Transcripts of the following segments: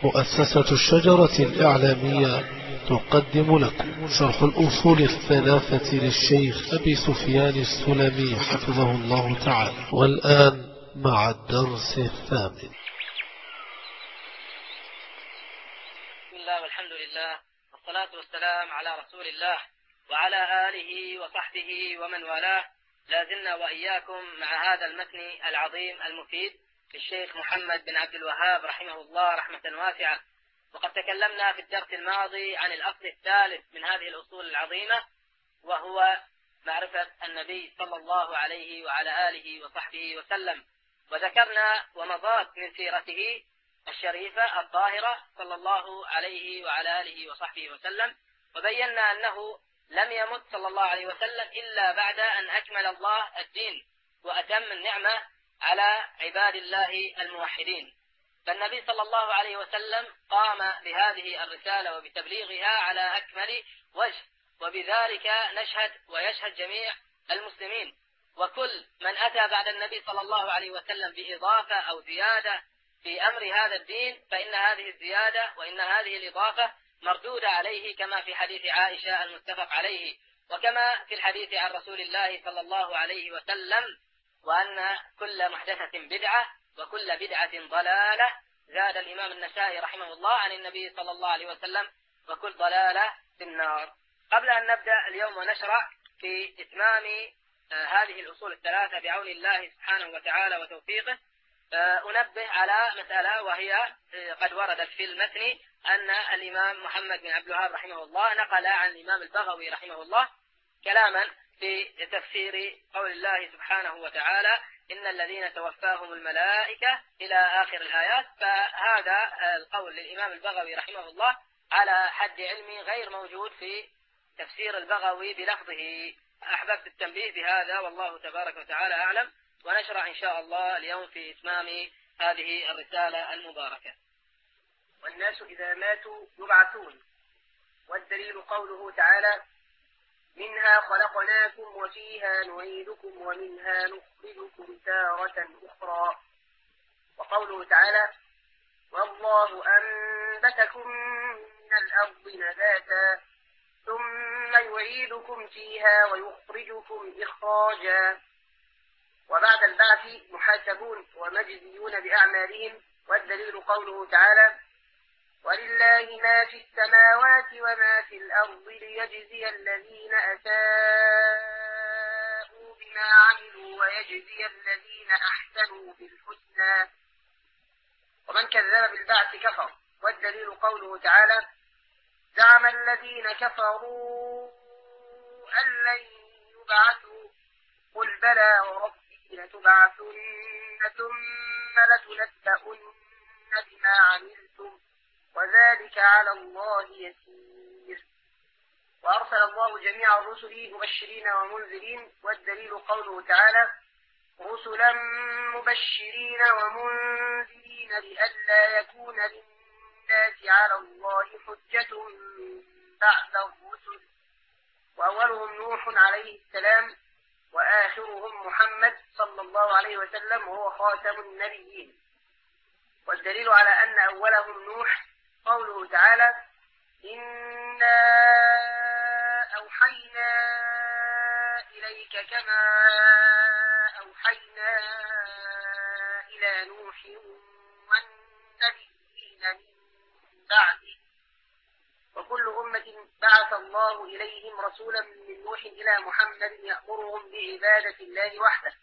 مؤسسة الشجرة الإعلامية تقدم لكم شرح الأصول الثلاثة للشيخ أبي سفيان السلمي حفظه الله تعالى. والآن مع الدرس الثامن. بسم الله والحمد لله والصلاة والسلام على رسول الله وعلى آله وصحبه ومن والاه. لازلنا وإياكم مع هذا المتن العظيم المفيد للشيخ محمد بن عبد الوهاب رحمه الله رحمة واسعة. وقد تكلمنا في الدرس الماضي عن الأصل الثالث من هذه الأصول العظيمة، وهو معرفة النبي صلى الله عليه وعلى آله وصحبه وسلم، وذكرنا ومضات من سيرته الشريفة الطاهرة صلى الله عليه وعلى آله وصحبه وسلم، وبينا أنه لم يمت صلى الله عليه وسلم إلا بعد أن أكمل الله الدين وأتم النعمة على عباد الله الموحدين. فالنبي صلى الله عليه وسلم قام بهذه الرسالة وبتبليغها على أكمل وجه، وبذلك نشهد ويشهد جميع المسلمين. وكل من أتى بعد النبي صلى الله عليه وسلم بإضافة أو زيادة في أمر هذا الدين فإن هذه الزيادة وإن هذه الإضافة مردودة عليه، كما في حديث عائشة المتفق عليه، وكما في الحديث عن رسول الله صلى الله عليه وسلم: وأن كل محدثة بدعة وكل بدعة ضلالة. زاد الإمام النسائي رحمه الله عن النبي صلى الله عليه وسلم: وكل ضلالة في النار. قبل أن نبدأ اليوم ونشرع في إتمام هذه الأصول الثلاثة بعون الله سبحانه وتعالى وتوفيقه، أنبه على مسألة، وهي قد وردت في المتن أن الإمام محمد بن عبد الوهاب رحمه الله نقل عن الإمام البغوي رحمه الله كلاما في تفسير قول الله سبحانه وتعالى: إن الذين توفاهم الملائكة إلى آخر الآيات. فهذا القول للإمام البغوي رحمه الله على حد علمي غير موجود في تفسير البغوي بلفظه. أحببت التنبيه بهذا، والله تبارك وتعالى أعلم. ونشرع إن شاء الله اليوم في إتمام هذه الرسالة المباركة. والناس إذا ماتوا يبعثون. والدليل قوله تعالى: منها خلقناكم وفيها نعيدكم ومنها نخرجكم تارة أخرى. وقوله تعالى: والله أنبتكم من الأرض نباتا ثم يعيدكم فيها ويخرجكم إخراجا. وبعد البعث محاسبون ومجزيون بأعمالهم. والدليل قوله تعالى: ولله ما في السماوات وما في الأرض ليجزي الذين أساءوا بما عملوا ويجزي الذين أحسنوا بالحسنى. ومن كذب بالبعث كفر. والدليل قوله تعالى: زعم الذين كفروا أن لن يبعثوا قل بلى وربي لتبعثن ثم لتنبؤن بما عملتم وذلك على الله يسير. وأرسل الله جميع الرسل مبشرين ومنذرين. والدليل قوله تعالى: رسلا مبشرين ومنذرين لئلا يكون للناس على الله حجة بعد الرسل. وأولهم نوح عليه السلام، وآخرهم محمد صلى الله عليه وسلم وهو خاتم النبيين. والدليل على أن أولهم نوح قوله تعالى: إنا أوحينا إليك كما أوحينا إلى نوح والنبيين من بعده. وكل أمة بعث الله إليهم رسولا من نوح إلى محمد يأمرهم بعبادة الله وحده.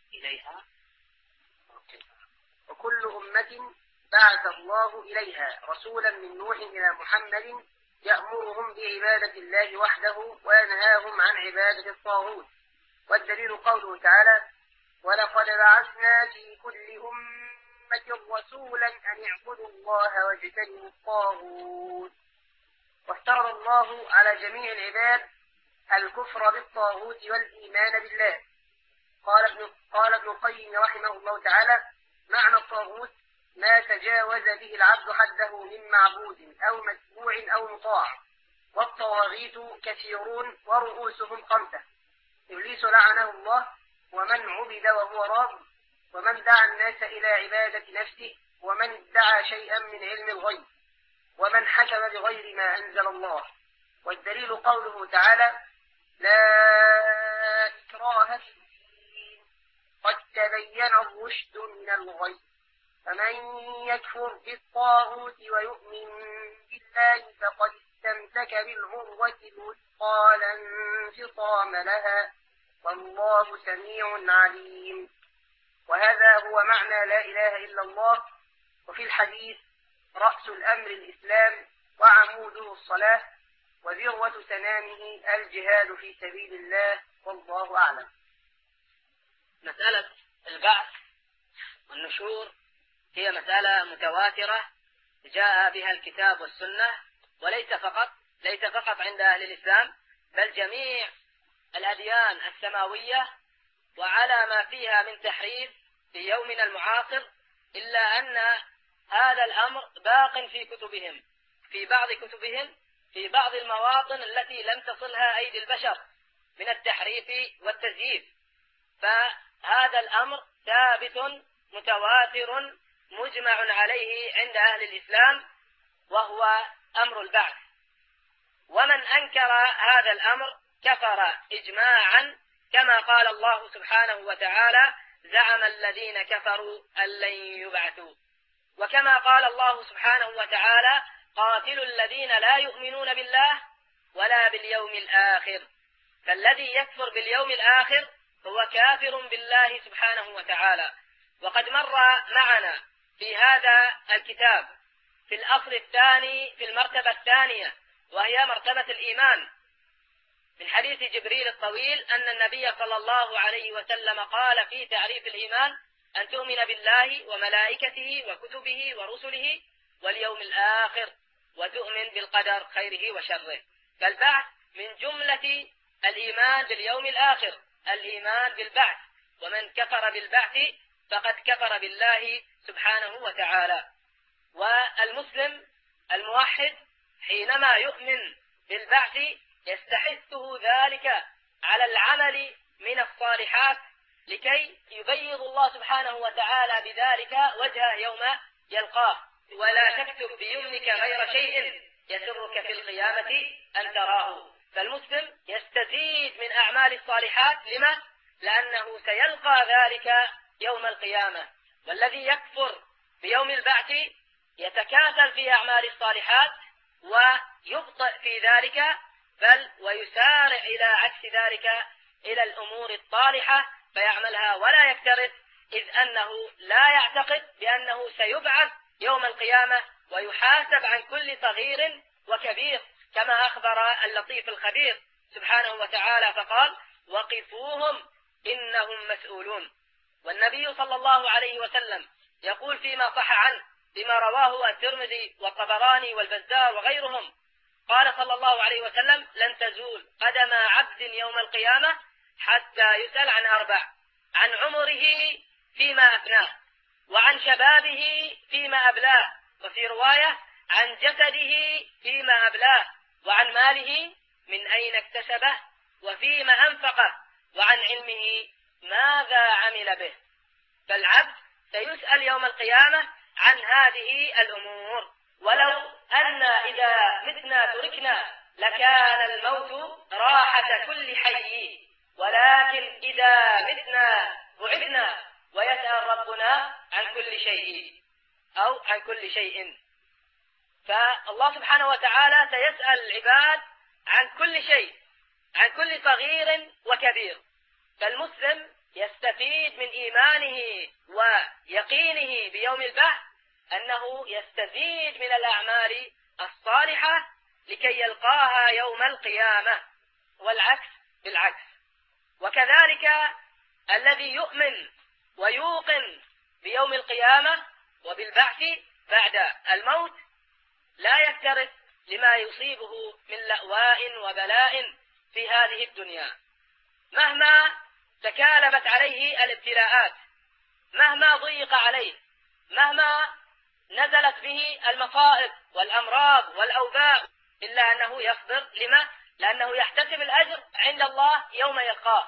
وكل أمة بعث الله إليها رسولا من نوح إلى محمد يأمرهم بعبادة الله وحده وينهاهم عن عبادة الطاغوت. والدليل قوله تعالى: ولقد بعثنا في كل أمة رسولا أن اعبدوا الله واجتنبوا الطاغوت. وافترض الله على جميع العباد الكفر بالطاغوت والإيمان بالله. قال ابن القيم رحمه الله تعالى: معنى الطاغوت ما تجاوز به العبد حده من معبود أو متبوع أو مطاع. والطواغيت كثيرون ورؤوسهم 5: إبليس لعنه الله، ومن عبد وهو راض، ومن دعا الناس إلى عبادة نفسه، ومن ادعى شيئا من علم الغيب. ومن حكم بغير ما أنزل الله. والدليل قوله تعالى: لا إكراه في الدين قد تبين الرشد من الغي، فمن يكفر بالطاغوت ويؤمن بالله فقد استمسك بالعروة الوثقى لا انفصام لها، والله سميع عليم. وهذا هو معنى لا إله إلا الله. وفي الحديث: رأس الأمر الإسلام وعموده الصلاة وذروة سنامه الجهاد في سبيل الله، والله أعلم. مسألة البعث والنشور هي مسألة متواترة جاء بها الكتاب والسنة، وليس فقط عند أهل الإسلام، بل جميع الأديان السماوية، وعلى ما فيها من تحريف في يومنا المعاصر، إلا أن هذا الأمر باق في كتبهم، في بعض المواطن التي لم تصلها أيدي البشر من التحريف والتزييف. فهذا الأمر ثابت متواتر مجمع عليه عند أهل الإسلام، وهو أمر البعث. ومن أنكر هذا الأمر كفر إجماعا، كما قال الله سبحانه وتعالى: زعم الذين كفروا أن لن يبعثوا. وكما قال الله سبحانه وتعالى: قاتلوا الذين لا يؤمنون بالله ولا باليوم الآخر. فالذي يكفر باليوم الآخر هو كافر بالله سبحانه وتعالى. وقد مر معنا في هذا الكتاب في الأصل الثاني في المرتبة الثانية، وهي مرتبة الإيمان، من حديث جبريل الطويل أن النبي صلى الله عليه وسلم قال في تعريف الإيمان: أن تؤمن بالله وملائكته وكتبه ورسله واليوم الآخر، وتؤمن بالقدر خيره وشره. فالبعث من جملة الإيمان باليوم الآخر، الإيمان بالبعث. ومن كفر بالبعث فقد كفر بالله سبحانه وتعالى. والمسلم الموحد حينما يؤمن بالبعث يستحثه ذلك على العمل من الصالحات لكي يبيض الله سبحانه وتعالى بذلك وجهه يوم يلقاه. ولا تكتب بيمنك غير شيء يسرك في القيامة أن تراه. فالمسلم يستزيد من أعمال الصالحات. لما؟ لأنه سيلقى ذلك يوم القيامة. والذي يكفر بيوم البعث يتكاسل في أعمال الصالحات ويبطئ في ذلك، بل ويسارع إلى عكس ذلك إلى الأمور الطالحة فيعملها ولا يكترث، إذ أنه لا يعتقد بأنه سيبعث يوم القيامة ويحاسب عن كل صغير وكبير، كما أخبر اللطيف الخبير سبحانه وتعالى فقال: وقفوهم إنهم مسؤولون. والنبي صلى الله عليه وسلم يقول فيما صح عنه بما رواه الترمذي والطبراني والبزار وغيرهم، قال صلى الله عليه وسلم: لن تزول قدم عبد يوم القيامة حتى يسأل عن 4: عن عمره فيما أفناه، وعن شبابه فيما أبلاه، وفي رواية عن جسده فيما أبلاه، وعن ماله من أين اكتسبه، وفيما أنفقه، وعن علمه ماذا عمل به. فالعبد سيسأل يوم القيامة عن هذه الأمور. ولو أن إذا متنا تركنا لكان الموت راحة كل حي، ولكن إذا متنا بعدنا ويسأل ربنا عن كل شيء أو عن كل شيء. فالله سبحانه وتعالى سيسأل العباد عن كل شيء، عن كل صغير وكبير. فالمسلم يستفيد من إيمانه ويقينه بيوم البعث أنه يستزيد من الأعمال الصالحة لكي يلقاها يوم القيامة، والعكس بالعكس. وكذلك الذي يؤمن ويوقن بيوم القيامة وبالبعث بعد الموت لا يكترث لما يصيبه من لأواء وبلاء في هذه الدنيا، مهما تكالبت عليه الابتلاءات، مهما ضيق عليه، مهما نزلت به المصائب والأمراض والأوباء، إلا أنه يصبر. لما؟ لأنه يحتسب الأجر عند الله يوم يلقاه.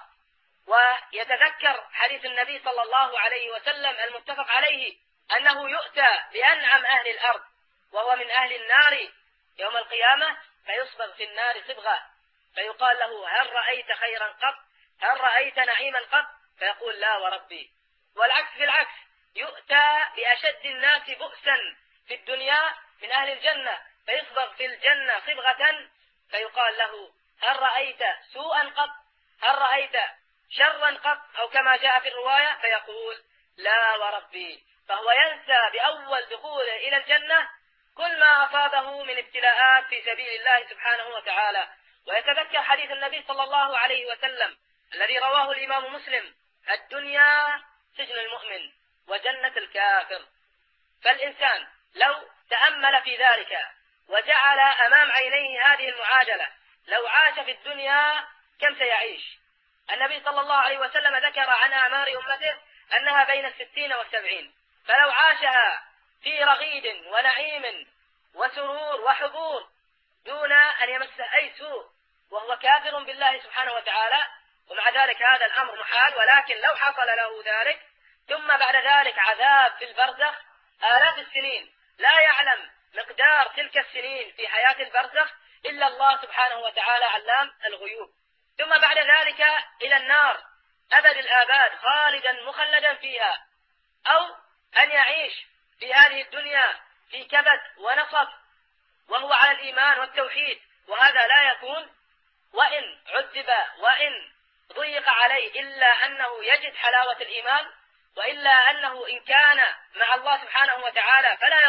ويتذكر حديث النبي صلى الله عليه وسلم المتفق عليه أنه يؤتى بأنعم أهل الأرض وهو من أهل النار يوم القيامة فيصبغ في النار صبغة، فيقال له هل رأيت خيرا قط؟ هل رأيت نعيما قط؟ فيقول لا وربي. والعكس بالعكس، يؤتى بأشد الناس بؤسا في الدنيا من أهل الجنة فيصبغ في الجنة صبغة، فيقال له هل رأيت سوءا قط؟ هل رأيت شرا قط؟ أو كما جاء في الرواية فيقول لا وربي. فهو ينسى بأول دخوله إلى الجنة كل ما أصابه من ابتلاءات في سبيل الله سبحانه وتعالى، ويتذكر حديث النبي صلى الله عليه وسلم الذي رواه الإمام مسلم: الدنيا سجن المؤمن وجنة الكافر. فالإنسان لو تأمل في ذلك وجعل أمام عينيه هذه المعادلة، لو عاش في الدنيا كم سيعيش؟ النبي صلى الله عليه وسلم ذكر عن أعمار أمته أنها بين 60 و70، فلو عاشها في رغيد ونعيم وسرور وحبور دون أن يمسه أي سوء وهو كافر بالله سبحانه وتعالى، ومع ذلك هذا الأمر محال، ولكن لو حصل له ذلك ثم بعد ذلك عذاب في البرزخ آلاف السنين، لا يعلم مقدار تلك السنين في حياة البرزخ إلا الله سبحانه وتعالى علام الغيوب، ثم بعد ذلك إلى النار أبد الآباد خالدا مخلدا فيها، أو أن يعيش في هذه الدنيا في كبد ونصب وهو على الإيمان والتوحيد، وهذا لا يكون وإن عذب وإن ضيق عليه إلا أنه يجد حلاوة الإيمان، وإلا أنه إن كان مع الله سبحانه وتعالى فلا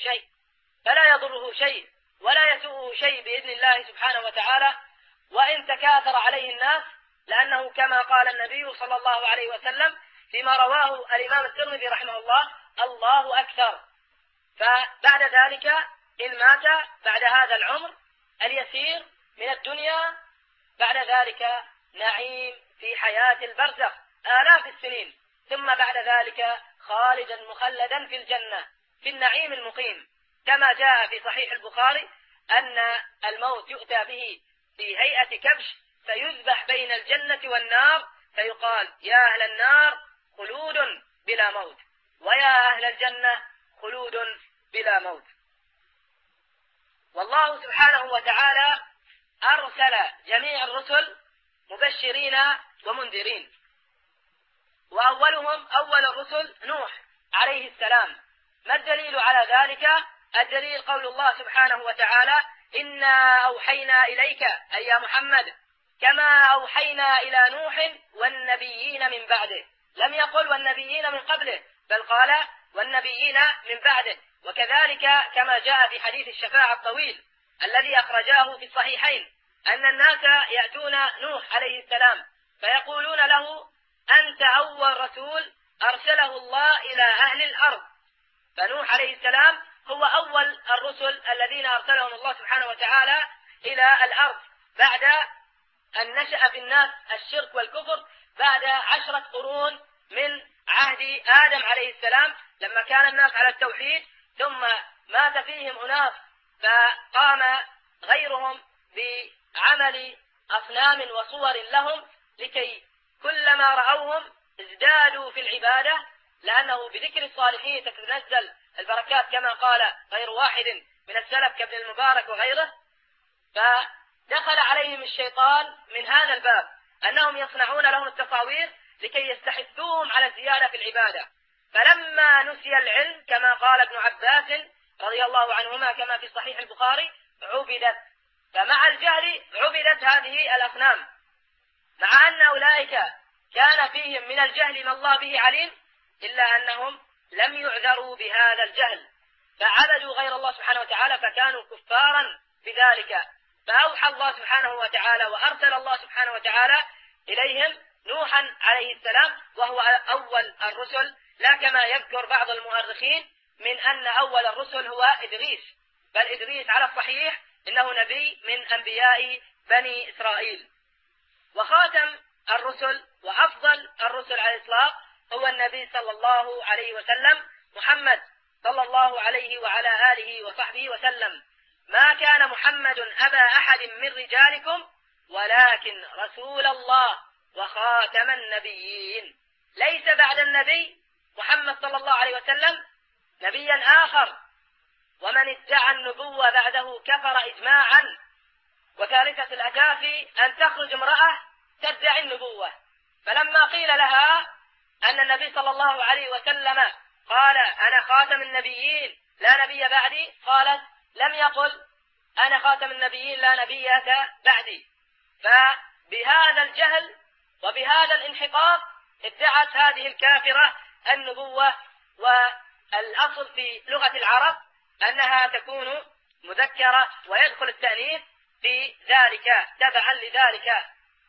يضره شيء ولا يسوءه شيء بإذن الله سبحانه وتعالى، وإن تكاثر عليه الناس، لأنه كما قال النبي صلى الله عليه وسلم فيما رواه الإمام الترمذي رحمه الله: الله أكثر. فبعد ذلك إن مات بعد هذا العمر اليسير من الدنيا، بعد ذلك نعيم في حياة البرزخ آلاف السنين، ثم بعد ذلك خالدا مخلدا في الجنة في النعيم المقيم، كما جاء في صحيح البخاري أن الموت يؤتى به في هيئة كبش فيذبح بين الجنة والنار، فيقال يا أهل النار خلود بلا موت، ويا أهل الجنة خلود بلا موت. والله سبحانه وتعالى أرسل جميع الرسل مبشرين ومنذرين، وأولهم أول الرسل نوح عليه السلام. ما الدليل على ذلك؟ الدليل قول الله سبحانه وتعالى: إنا أوحينا إليك أي يا محمد كما أوحينا إلى نوح والنبيين من بعده، لم يقل والنبيين من قبله، بل قال والنبيين من بعده. وكذلك كما جاء في حديث الشفاعة الطويل الذي أخرجاه في الصحيحين أن الناس يأتون نوح عليه السلام فيقولون له: أنت أول رسول أرسله الله إلى أهل الأرض. فنوح عليه السلام هو أول الرسل الذين أرسلهم الله سبحانه وتعالى إلى الأرض بعد أن نشأ في الناس الشرك والكفر بعد 10 قرون من عهد آدم عليه السلام، لما كان الناس على التوحيد، ثم مات فيهم أناس فقام غيرهم بعمل أصنام وصور لهم لكي كلما رأوهم ازدادوا في العبادة، لأنه بذكر الصالحين تتنزل البركات كما قال غير واحد من السلف كابن المبارك وغيره. فدخل عليهم الشيطان من هذا الباب أنهم يصنعون لهم التصاوير لكي يستحثوهم على الزيادة في العبادة، فلما نسي العلم كما قال ابن عباس رضي الله عنهما كما في صحيح البخاري عبدت، فمع الجهل عبدت هذه الأصنام، مع أن أولئك كان فيهم من الجهل ما الله به عليم، إلا أنهم لم يعذروا بهذا الجهل فعبدوا غير الله سبحانه وتعالى فكانوا كفارا بذلك. فأوحى الله سبحانه وتعالى وأرسل الله سبحانه وتعالى إليهم نوحا عليه السلام وهو أول الرسل، لا كما يذكر بعض المؤرخين من أن أول الرسل هو إدريس، بل إدريس على الصحيح إنه نبي من أنبياء بني إسرائيل. وخاتم الرسل وأفضل الرسل على الإطلاق هو النبي صلى الله عليه وسلم محمد صلى الله عليه وعلى آله وصحبه وسلم: ما كان محمد أبا أحد من رجالكم ولكن رسول الله وخاتم النبيين. ليس بعد النبي محمد صلى الله عليه وسلم نبيا آخر ومن ادعى النبوة بعده كفر إجماعا. وثالثة الأكافي أن تخرج امرأة تدعي النبوة، فلما قيل لها أن النبي صلى الله عليه وسلم قال أنا خاتم النبيين لا نبي بعدي، قالت لم يقل أنا خاتم النبيين لا نبية بعدي. فبهذا الجهل وبهذا الانحطاط ادعت هذه الكافرة النبوة. والأصل في لغة العرب أنها تكون مذكرة ويدخل التأنيث في ذلك تبعا لذلك.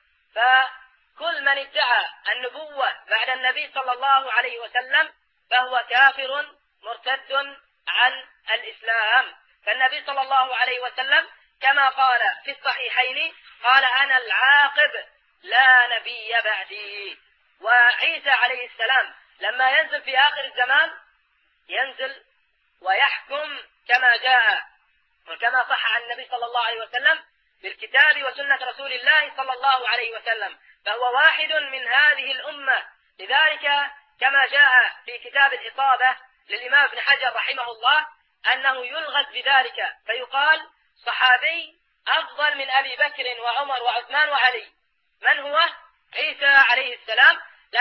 فكل من ادعى النبوة بعد النبي صلى الله عليه وسلم فهو كافر مرتد عن الإسلام. فالنبي صلى الله عليه وسلم كما قال في الصحيحين قال أنا العاقب لا نبي بعدي. وعيسى عليه السلام لما ينزل في آخر الزمان ينزل ويحكم كما جاء وكما صح عن النبي صلى الله عليه وسلم بالكتاب وسنة رسول الله صلى الله عليه وسلم، فهو واحد من هذه الأمة. لذلك كما جاء في كتاب الإصابة للإمام ابن حجر رحمه الله أنه يلغز بذلك فيقال صحابي أفضل من أبي بكر وعمر وعثمان وعلي. من هو؟ عيسى عليه السلام،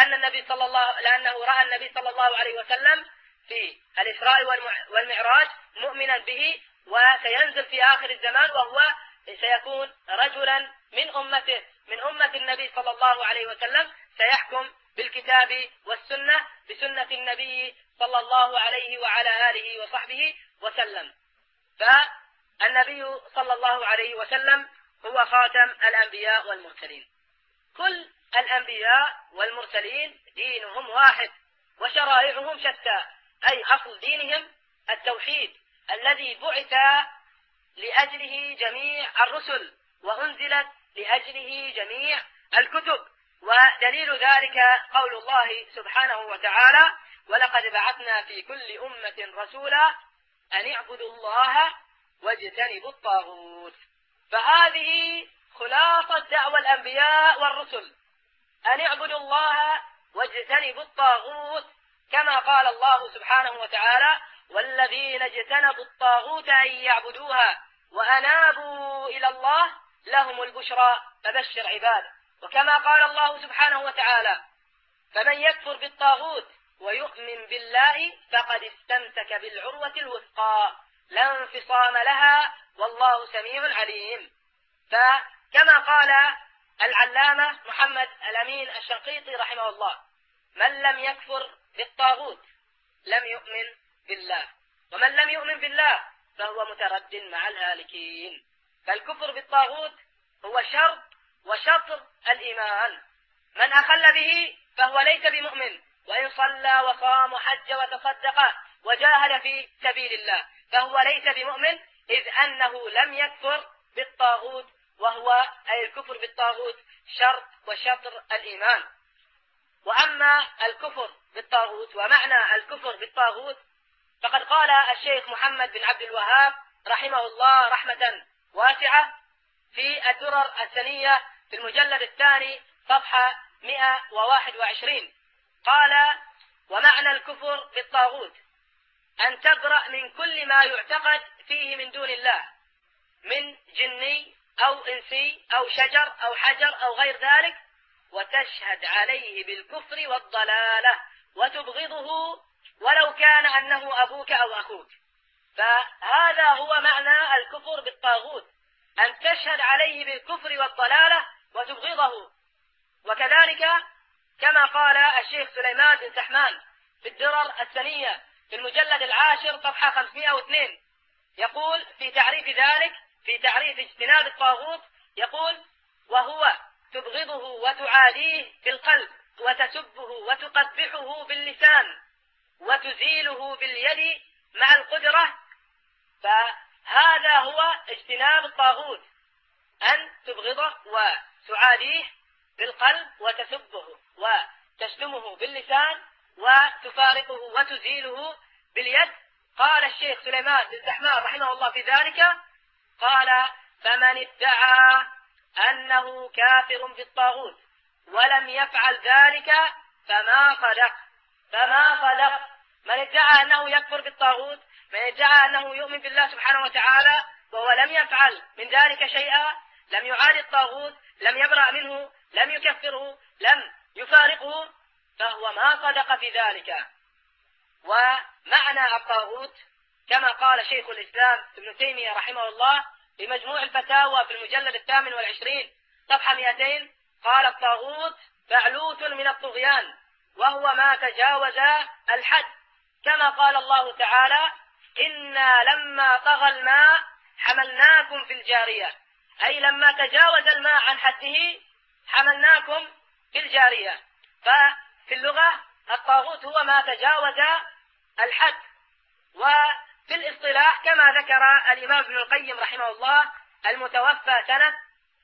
لأنه رأى النبي صلى الله عليه وسلم في الإسراء والمعراج مؤمنا به، وسينزل في آخر الزمان وهو سيكون رجلا من أمته من أمة النبي صلى الله عليه وسلم، سيحكم بالكتاب والسنة بسنة النبي صلى الله عليه وعلى آله وصحبه وسلم. فالنبي صلى الله عليه وسلم هو خاتم الأنبياء والمرسلين. كل الأنبياء والمرسلين دينهم واحد وشرائعهم شتى، أي أصل دينهم التوحيد الذي بعث لأجله جميع الرسل وأنزلت لأجله جميع الكتب. ودليل ذلك قول الله سبحانه وتعالى ولقد بعثنا في كل أمة رسولا أن اعبدوا الله واجتنبوا الطاغوت. فهذه خلاصة دعوى الأنبياء والرسل، أن اعبدوا الله واجتنبوا الطاغوت، كما قال الله سبحانه وتعالى والذين اجتنبوا الطاغوت أن يعبدوها وأنابوا إلى الله لهم البشرى فبشر عباد. وكما قال الله سبحانه وتعالى فمن يكفر بالطاغوت ويؤمن بالله فقد استمسك بالعروة الوثقى لا انفصام لها والله سميع عليم. فكما قال العلامة محمد الأمين الشنقيطي رحمه الله من لم يكفر بالطاغوت لم يؤمن بالله، ومن لم يؤمن بالله فهو مترد مع الهالكين. فالكفر بالطاغوت هو شرط وشطر الإيمان، من أخل به فهو ليس بمؤمن، وإن صلى وصام وحج وتصدق وجاهد في سبيل الله فهو ليس بمؤمن، إذ أنه لم يكفر بالطاغوت، وهو أي الكفر بالطاغوت شرط وشطر الإيمان. وأما الكفر بالطاغوت ومعنى الكفر بالطاغوت فقد قال الشيخ محمد بن عبد الوهاب رحمه الله رحمة واسعة في الدرر الثنية في المجلد الثاني صفحة 121 قال ومعنى الكفر بالطاغوت أن تبرأ من كل ما يعتقد فيه من دون الله من جني أو إنسي أو شجر أو حجر أو غير ذلك، وتشهد عليه بالكفر والضلالة وتبغضه ولو كان أنه أبوك أو أخوك. فهذا هو معنى الكفر بالطاغوت، أن تشهد عليه بالكفر والضلالة وتبغضه. وكذلك كما قال الشيخ سليمان بن سحمان في الدرر الثنية في المجلد العاشر صفحة 502 يقول في تعريف ذلك، في تعريف اجتناب الطاغوت يقول وهو تبغضه وتعاديه بالقلب وتسبه وتقبحه باللسان وتزيله باليد مع القدرة. فهذا هو اجتناب الطاغوت، أن تبغضه وتعاديه بالقلب وتسبه وتشتمه باللسان وتفارقه وتزيله باليد. قال الشيخ سليمان بن سحمان رحمه الله في ذلك قال فمن ادعى أنه كافر بالطاغوت ولم يفعل ذلك فما صدق. من ادعى أنه يكفر بالطاغوت من ادعى أنه يؤمن بالله سبحانه وتعالى وهو لم يفعل من ذلك شيئا، لم يعادي الطاغوت، لم يبرأ منه، لم يكفره، لم يفارقه، فهو ما صدق في ذلك. ومعنى الطاغوت كما قال شيخ الإسلام ابن تيمية رحمه الله في مجموع الفتاوى في المجلد 28 صفحة 200، قال: الطاغوت فعلوت من الطغيان، وهو ما تجاوز الحد، كما قال الله تعالى: إنا لما طغى الماء حملناكم في الجارية، أي لما تجاوز الماء عن حده حملناكم في الجارية. ففي اللغة الطاغوت هو ما تجاوز الحد. وفي الاصطلاح كما ذكر الإمام ابن القيم رحمه الله المتوفى سنة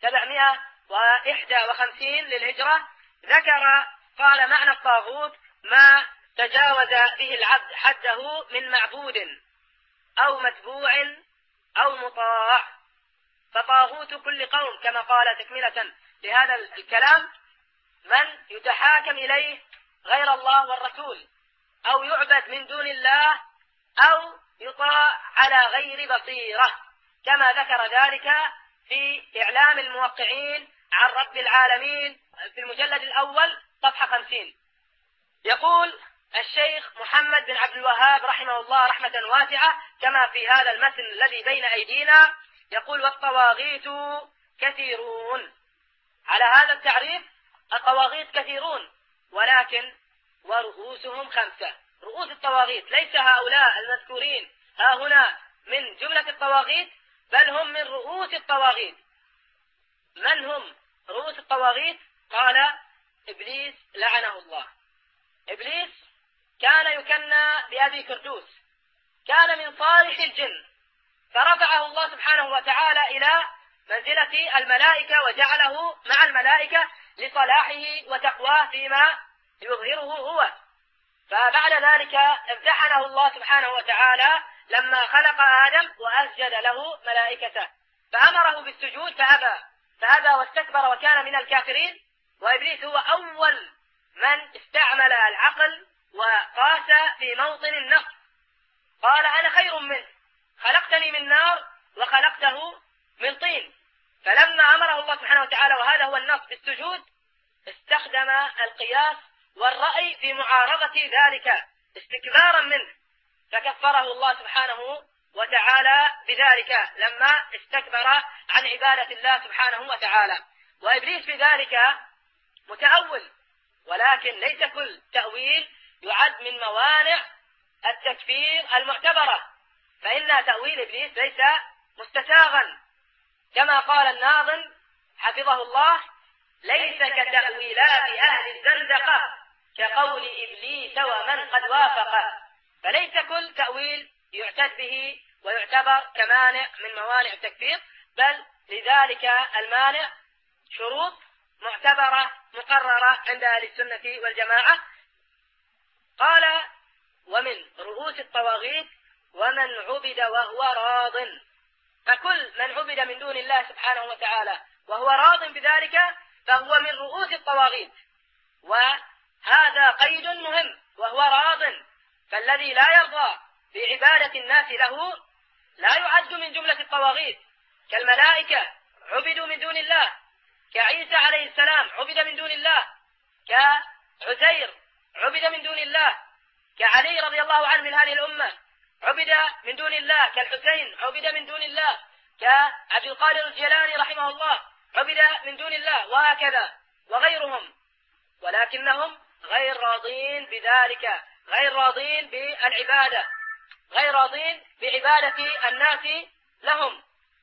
751 للهجرة، قال: معنى الطاغوت ما تجاوز به العبد حده من معبود أو متبوع أو مطاع. فطاغوت كل قوم كما قال تكملة لهذا الكلام من يتحاكم إليه غير الله والرسول، أو يعبد من دون الله، أو يطاع على غير بصيرة، كما ذكر ذلك في إعلام الموقعين عن رب العالمين في المجلد الأول صفحة 50. يقول الشيخ محمد بن عبد الوهاب رحمه الله رحمة واسعة كما في هذا المتن الذي بين أيدينا، يقول: والطواغيت كثيرون. على هذا التعريف الطواغيت كثيرون، ولكن ورؤوسهم 5. رؤوس الطواغيت ليس هؤلاء المذكورين ها هنا من جملة الطواغيت، بل هم من رؤوس الطواغيت. من هم رؤوس الطواغيت؟ قال: إبليس لعنه الله. إبليس كان يكنى بأبي كردوس، كان من صالح الجن، فرفعه الله سبحانه وتعالى إلى منزلة الملائكة وجعله مع الملائكة لصلاحه وتقواه فيما يظهره هو. فبعد ذلك امتحنه الله سبحانه وتعالى لما خلق آدم وأسجد له ملائكته، فأمره بالسجود فأبى واستكبر وكان من الكافرين. وإبليس هو أول من استعمل العقل وقاس في موطن النقص، قال: أنا خير منه، خلقتني من نار وخلقته من طين. فلما أمره الله سبحانه وتعالى، وهذا هو النص، بالسجود، استخدم القياس والرأي في معارضة ذلك استكبارا منه، فكفره الله سبحانه وتعالى بذلك لما استكبر عن عبادة الله سبحانه وتعالى. وإبليس في ذلك متأول، ولكن ليس كل تأويل يعد من موانع التكفير المعتبرة، فإن تأويل إبليس ليس مستساغا، كما قال الناظم حفظه الله: ليس كتأويلات أهل الزندقة كقول إبليس ومن قد وافق. فليس كل تأويل يعتد به ويعتبر كمانع من موانع التكفير، بل لذلك المانع شروط معتبرة مقررة عند أهل السنة والجماعة. قال: ومن رؤوس الطواغيت ومن عبد وهو راض. فكل من عبد من دون الله سبحانه وتعالى وهو راض بذلك فهو من رؤوس الطواغيت. وهذا قيد مهم، وهو راض، فالذي لا يرضى بعبادة الناس له لا يعد من جملة الطواغيت، كالملائكة عبدوا من دون الله، كعيسى عليه السلام عبد من دون الله، كعزير عبد من دون الله، كعلي رضي الله عنه من هذه الأمة عبد من دون الله، كالحسين عبد من دون الله، كعبد القادر الجيلاني رحمه الله عبد من دون الله، وهكذا وغيرهم، ولكنهم غير راضين بذلك، غير راضين بالعبادة، غير راضين بعبادة الناس لهم،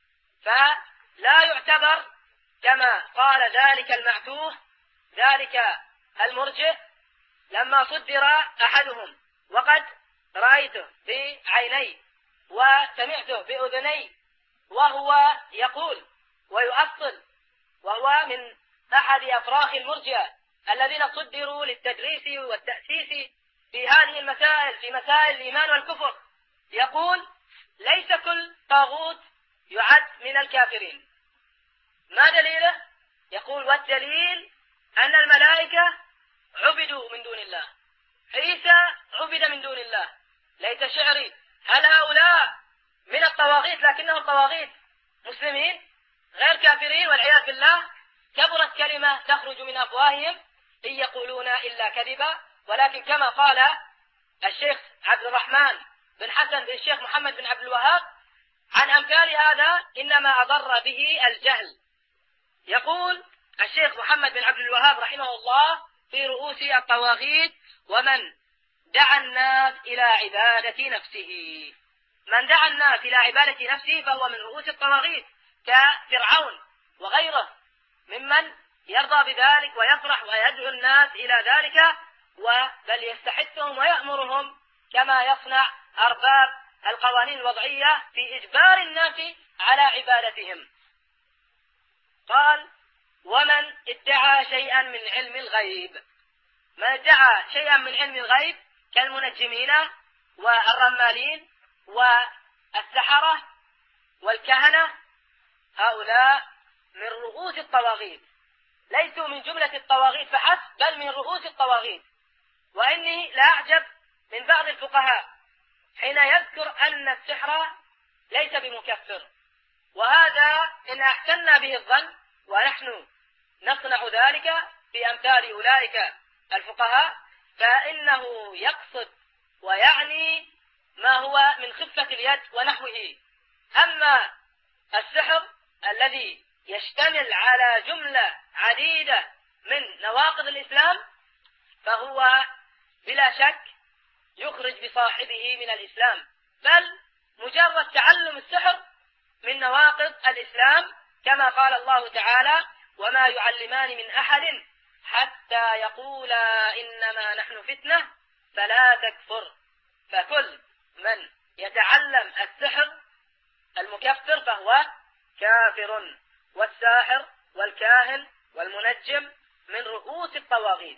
فلا يعتبر كما قال ذلك المعتوه ذلك المرجئ لما صدر أحدهم، وقد رأيته بعيني وسمعته بأذني وهو يقول ويؤصل، وهو من أحد أفراخ المرجئة الذين صدروا للتدريس والتأسيس في هذه المسائل، في مسائل الإيمان والكفر، يقول: ليس كل طاغوت يعد من الكافرين. ما دليله؟ يقول: والدليل أن الملائكة عبدوا من دون الله، عيسى عبد من دون الله. ليت شعري هل هؤلاء من الطواغيت لكنهم طواغيت مسلمين غير كافرين والعياذ بالله؟ كبرت كلمة تخرج من أفواههم إن يقولون إلا كذبا. ولكن كما قال الشيخ عبد الرحمن بن حسن بن الشيخ محمد بن عبد الوهاب عن أمثال هذا إنما أضر به الجهل. يقول الشيخ محمد بن عبد الوهاب رحمه الله في رؤوس الطواغيت: ومن دعا الناس إلى عبادة نفسه. من دعا الناس إلى عبادة نفسه فهو من رؤوس الطواغيت كفرعون وغيره ممن يرضى بذلك ويفرح ويدعو الناس إلى ذلك، بل يستحثهم ويأمرهم كما يصنع أرباب القوانين الوضعية في إجبار الناس على عبادتهم. قال: ومن ادعى شيئا من علم الغيب. من ادعى شيئا من علم الغيب كالمنجمين والرمالين والسحرة والكهنة، هؤلاء من رؤوس الطواغيت، ليسوا من جملة الطواغيت فحسب بل من رؤوس الطواغيت. وإني لا أعجب من بعض الفقهاء حين يذكر أن السحر ليس بمكفر، وهذا إن أحسننا به الظن ونحن نصنع ذلك في أمثال أولئك الفقهاء، فإنه يقصد ويعني ما هو من خفة اليد ونحوه. أما السحر الذي يشتمل على جملة عديدة من نواقض الإسلام فهو بلا شك يخرج بصاحبه من الإسلام، بل مجرد تعلم السحر من نواقض الإسلام، كما قال الله تعالى: وما يعلمان من أحد حتى يقولا إنما نحن فتنة فلا تكفر. فكل من يتعلم السحر المكفر فهو كافر، والساحر والكاهن والمنجم من رؤوس الطواغيت.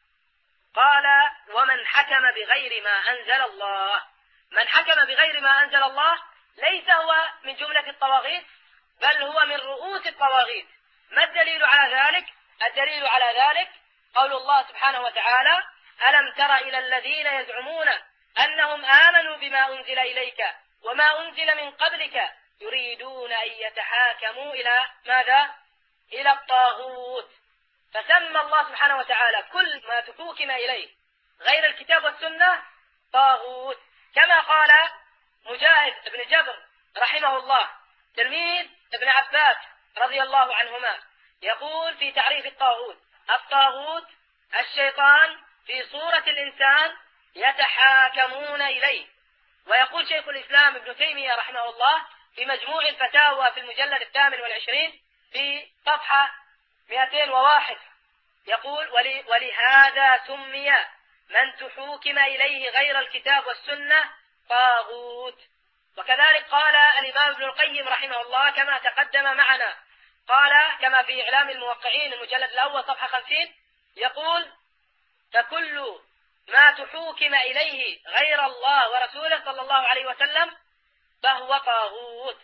قال: ومن حكم بغير ما أنزل الله. من حكم بغير ما أنزل الله ليس هو من جملة الطواغيت بل هو من رؤوس الطواغيت. ما الدليل على ذلك؟ الدليل على ذلك قول الله سبحانه وتعالى: ألم تر إلى الذين يزعمون أنهم آمنوا بما أنزل إليك وما أنزل من قبلك يريدون أن يتحاكموا إلى ماذا؟ إلى الطاغوت. فسمى الله سبحانه وتعالى كل ما تحوكم إليه غير الكتاب والسنة طاغوت، كما قال مجاهد بن جبر رحمه الله تلميذ ابن عباس رضي الله عنهما، يقول في تعريف الطاغوت: الطاغوت الشيطان في صورة الإنسان يتحاكمون إليه. ويقول شيخ الإسلام ابن تيمية رحمه الله في مجموع الفتاوى في المجلد 28 في صفحة 201 يقول: ولهذا سمي من تحوكم إليه غير الكتاب والسنة طاغوت. وكذلك قال الإمام ابن القيم رحمه الله كما تقدم معنا، قال كما في إعلام الموقعين المجلد الأول صفحة 50 يقول: فكل ما تحوكم إليه غير الله ورسوله صلى الله عليه وسلم فهو طاغوت.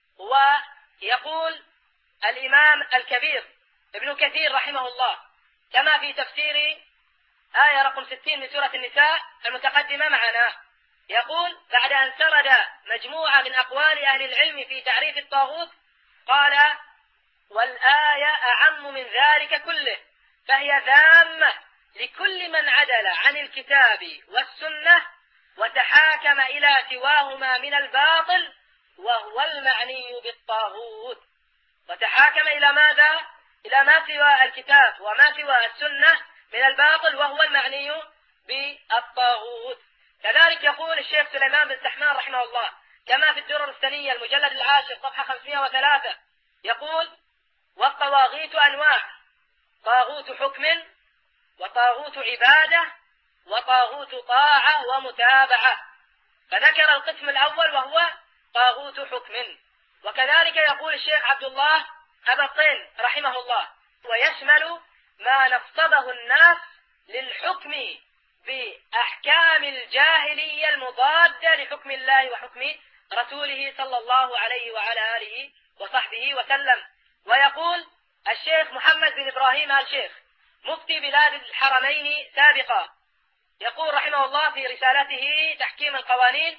ويقول الإمام الكبير ابن كثير رحمه الله كما في تفسير آية رقم 60 من سورة النساء المتقدمة معنا، يقول بعد أن سرد مجموعة من أقوال أهل العلم في تعريف الطاغوت قال: والآية أعم من ذلك كله، فهي ذامة لكل من عدل عن الكتاب والسنة وتحاكم إلى سواهما من الباطل وهو المعني بالطاغوت. وتحاكم إلى ماذا؟ إلى ما سوى الكتاب وما سوى السنة من الباطل وهو المعني بالطاغوت. كذلك يقول الشيخ سليمان بن سحمان رحمه الله كما في الدرر السنية المجلد 10 صفحة 503 يقول: والطواغيت أنواع: طاغوت حكم وطاغوت عبادة وطاغوت طاعة ومتابعة. فذكر القسم الأول وهو طاغوت حكم. وكذلك يقول الشيخ عبد الله أبا الطين رحمه الله: ويشمل ما نصبه الناس للحكم بأحكام الجاهلية المضادة لحكم الله وحكم رسوله صلى الله عليه وعلى آله وصحبه وسلم. ويقول الشيخ محمد بن إبراهيم آل شيخ مفتي بلاد الحرمين سابقا، يقول رحمه الله في رسالته تحكيم القوانين: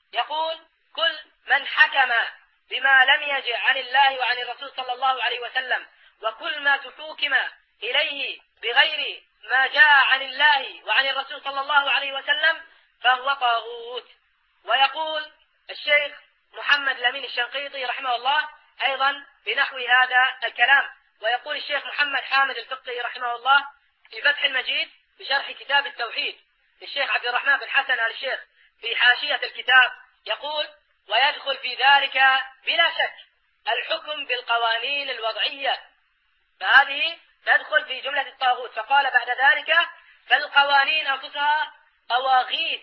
يقول كل من حكم بما لم يجئ عن الله وعن الرسول صلى الله عليه وسلم، وكل ما تحوكم إليه بغير ما جاء عن الله وعن الرسول صلى الله عليه وسلم فهو طاغوت. ويقول الشيخ محمد الأمين الشنقيطي رحمه الله أيضا بنحو هذا الكلام. ويقول الشيخ محمد حامد الفقي رحمه الله في فتح المجيد بشرح كتاب التوحيد للشيخ عبد الرحمن بن حسن آل الشيخ في حاشية الكتاب، يقول ويدخل في ذلك بلا شك الحكم بالقوانين الوضعية، فهذه تدخل في جملة الطاغوت. فقال بعد ذلك فالقوانين أنفسها طواغيت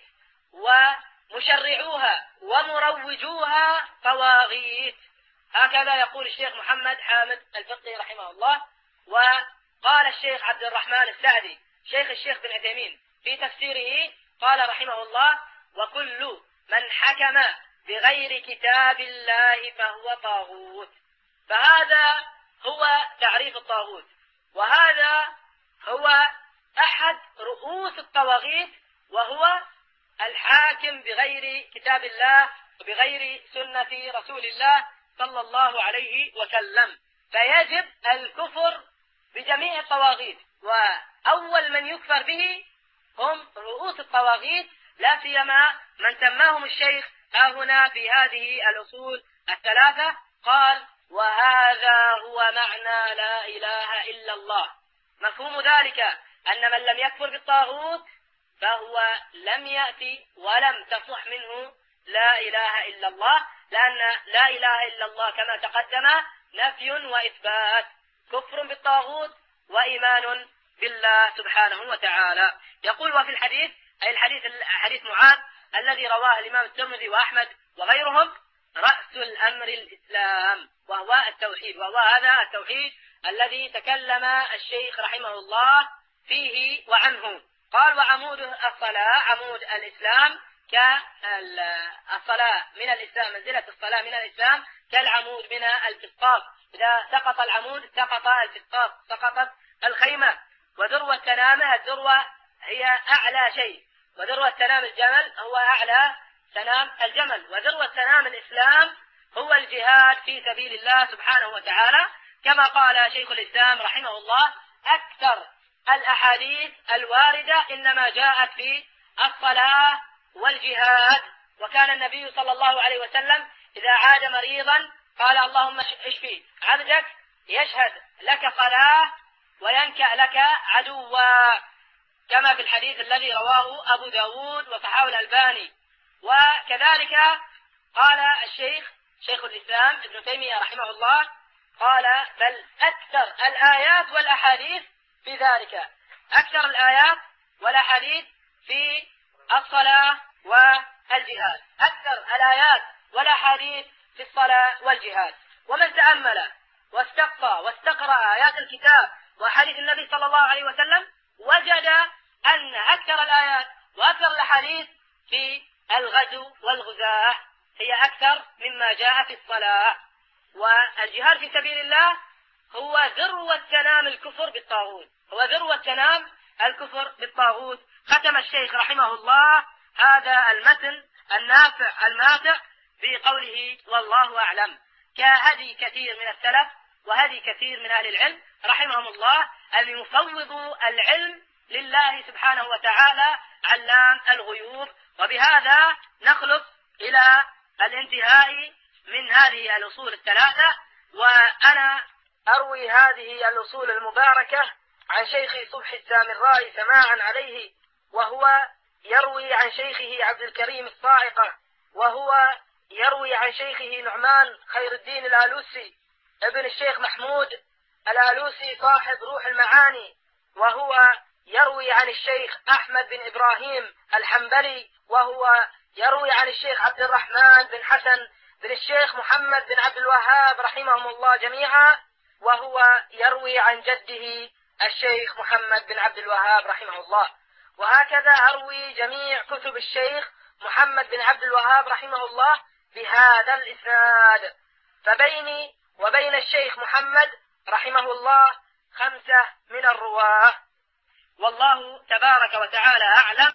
ومشرعوها ومروجوها طواغيت. هكذا يقول الشيخ محمد حامد الفقي رحمه الله. وقال الشيخ عبد الرحمن السعدي شيخ الشيخ بن عثيمين في تفسيره قال رحمه الله وكل من حكم بغير كتاب الله فهو طاغوت. فهذا هو تعريف الطاغوت، وهذا هو أحد رؤوس الطواغيت، وهو الحاكم بغير كتاب الله وبغير سنة رسول الله صلى الله عليه وسلم. فيجب الكفر بجميع الطواغيت، وأول من يكفر به هم رؤوس الطواغيت، لا سيما من سماهم الشيخ هنا في هذه الأصول الثلاثة. قال وهذا هو معنى لا إله إلا الله. مفهوم ذلك أن من لم يكفر بالطاغوت فهو لم يأتي ولم تصح منه لا إله إلا الله، لأن لا إله إلا الله كما تقدم نفي وإثبات، كفر بالطاغوت وإيمان بالله سبحانه وتعالى. يقول وفي الحديث أي حديث معاذ الذي رواه الإمام الترمذي وأحمد وغيرهم رأس الأمر الإسلام وهو التوحيد، وهو هذا التوحيد الذي تكلم الشيخ رحمه الله فيه وعنه. قال وعمود الصلاة عمود الإسلام كالصلاة من الإسلام، منزلة الصلاة من الإسلام كالعمود من الفسطاط، إذا سقط العمود سقط الفسطاط، سقطت الخيمة. وذروة سنامه الذروة هي أعلى شيء، وذروة سنام الجمل هو أعلى سنام الجمل. وذروة سنام الإسلام هو الجهاد في سبيل الله سبحانه وتعالى، كما قال شيخ الإسلام رحمه الله أكثر الأحاديث الواردة إنما جاءت في الصلاة والجهاد. وكان النبي صلى الله عليه وسلم إذا عاد مريضا قال اللهم اشفي عبدك يشهد لك صلاة وينكأ لك عدوا، كما في الحديث الذي رواه أبو داود وصححه الألباني. وكذلك قال شيخ الإسلام ابن تيمية رحمه الله قال بل أكثر الآيات والأحاديث في ذلك، أكثر الآيات والأحاديث في الصلاة والجهاد، أكثر الآيات والأحاديث في الصلاة والجهاد. ومن تأمل واستقصى واستقرأ آيات الكتاب وأحاديث النبي صلى الله عليه وسلم وجد أن أكثر الآيات وأكثر الأحاديث في الغزو والغزاة هي أكثر مما جاء في الصلاة. والجهاد في سبيل الله هو ذروة سنام الكفر بالطاغوت، هو ذروة سنام الكفر بالطاغوت. ختم الشيخ رحمه الله هذا المتن النافع الماتع بقوله والله أعلم، كهدي كثير من السلف وهدي كثير من أهل العلم رحمهم الله أن يفوضوا العلم لله سبحانه وتعالى علام الغيوب. وبهذا نخلص إلى الانتهاء من هذه الأصول الثلاثة. وأنا أروي هذه الأصول المباركة عن شيخي صبحي السامرائي سماعا عليه، وهو يروي عن شيخه عبد الكريم الصاعقة، وهو يروي عن شيخه نعمان خير الدين الآلوسي ابن الشيخ محمود الآلوسي صاحب روح المعاني، وهو يروي عن الشيخ أحمد بن إبراهيم الحنبلي، وهو يروي عن الشيخ عبد الرحمن بن حسن بن الشيخ محمد بن عبد الوهاب رحمهم الله جميعا، وهو يروي عن جده الشيخ محمد بن عبد الوهاب رحمه الله. وهكذا أروي جميع كتب الشيخ محمد بن عبد الوهاب رحمه الله بهذا الإسناد. فبيني وبين الشيخ محمد رحمه الله 5 من الرواة، والله تبارك وتعالى أعلم.